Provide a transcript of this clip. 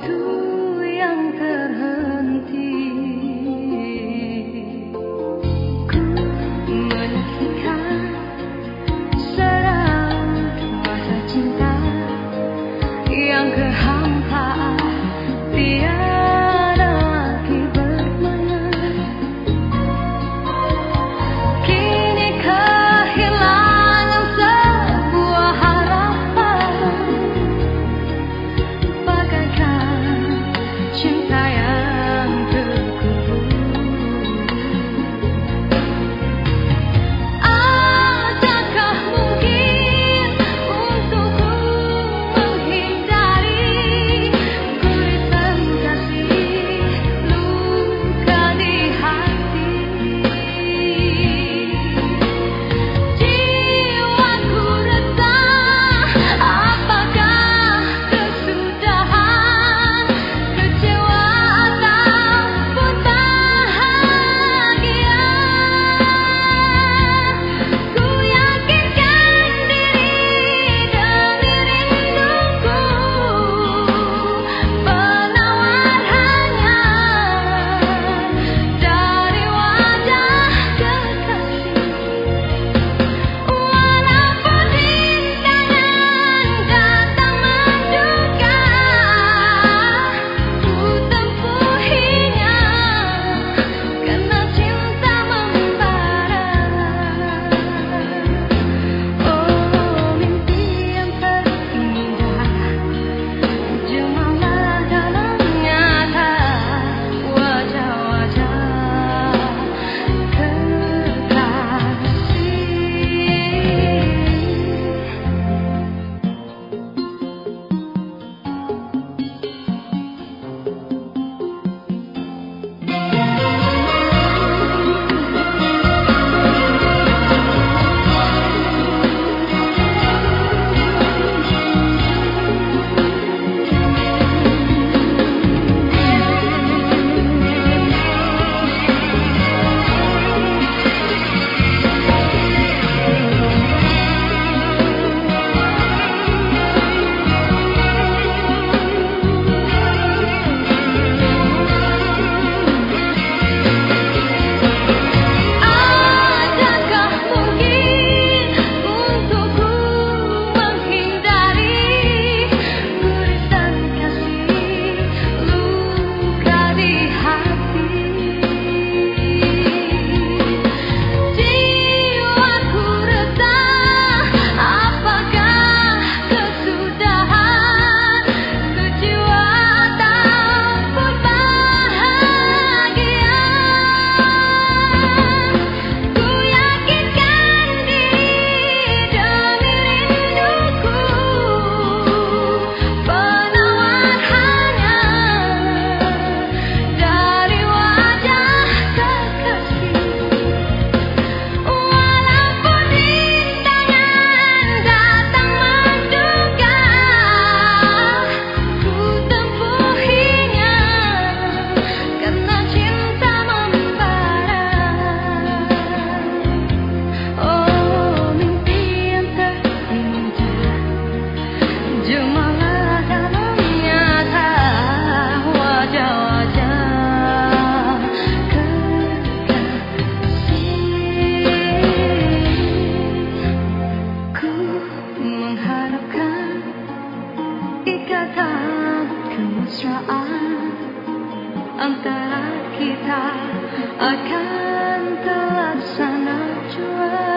yang terhenti. Ku menyaksikan masa cinta yang kehampaan, tiada lagi bermakna. Kini kehilangan sebuah harapan, bagaikan cinta yang terkubur. Adakah mungkin untukku menghindari guritan kasih, luka di hati? Jiwaku resah, apakah kesudahan, kecewa ataupun bahagia? Ku yakinkan diri demi rinduku, penawar hanya dari wajah kekasih. Walaupun rintangan datang menduga, ku tempuhinya karena cinta membara. Oh, mimpi yang terindah, jemalah dalam nyata wajah-wajah kekasih. Adakah mungkin untukku menghindari guritan kasih, luka di hati? Jiwaku resah, apakah kesudahan, kecewa ataupun bahagia? Ku yakinkan diri demi rinduku, penawar hanya dari wajah kekasih. Walaupun rintangan datang menduga, ku tempuhinya karena cinta membara. Oh, mimpi yang terindah, jemalah dalam nyata wajah-wajah kekasih. Ku mengharapkan ikatan kemesraan antara kita akan terlaksana jua.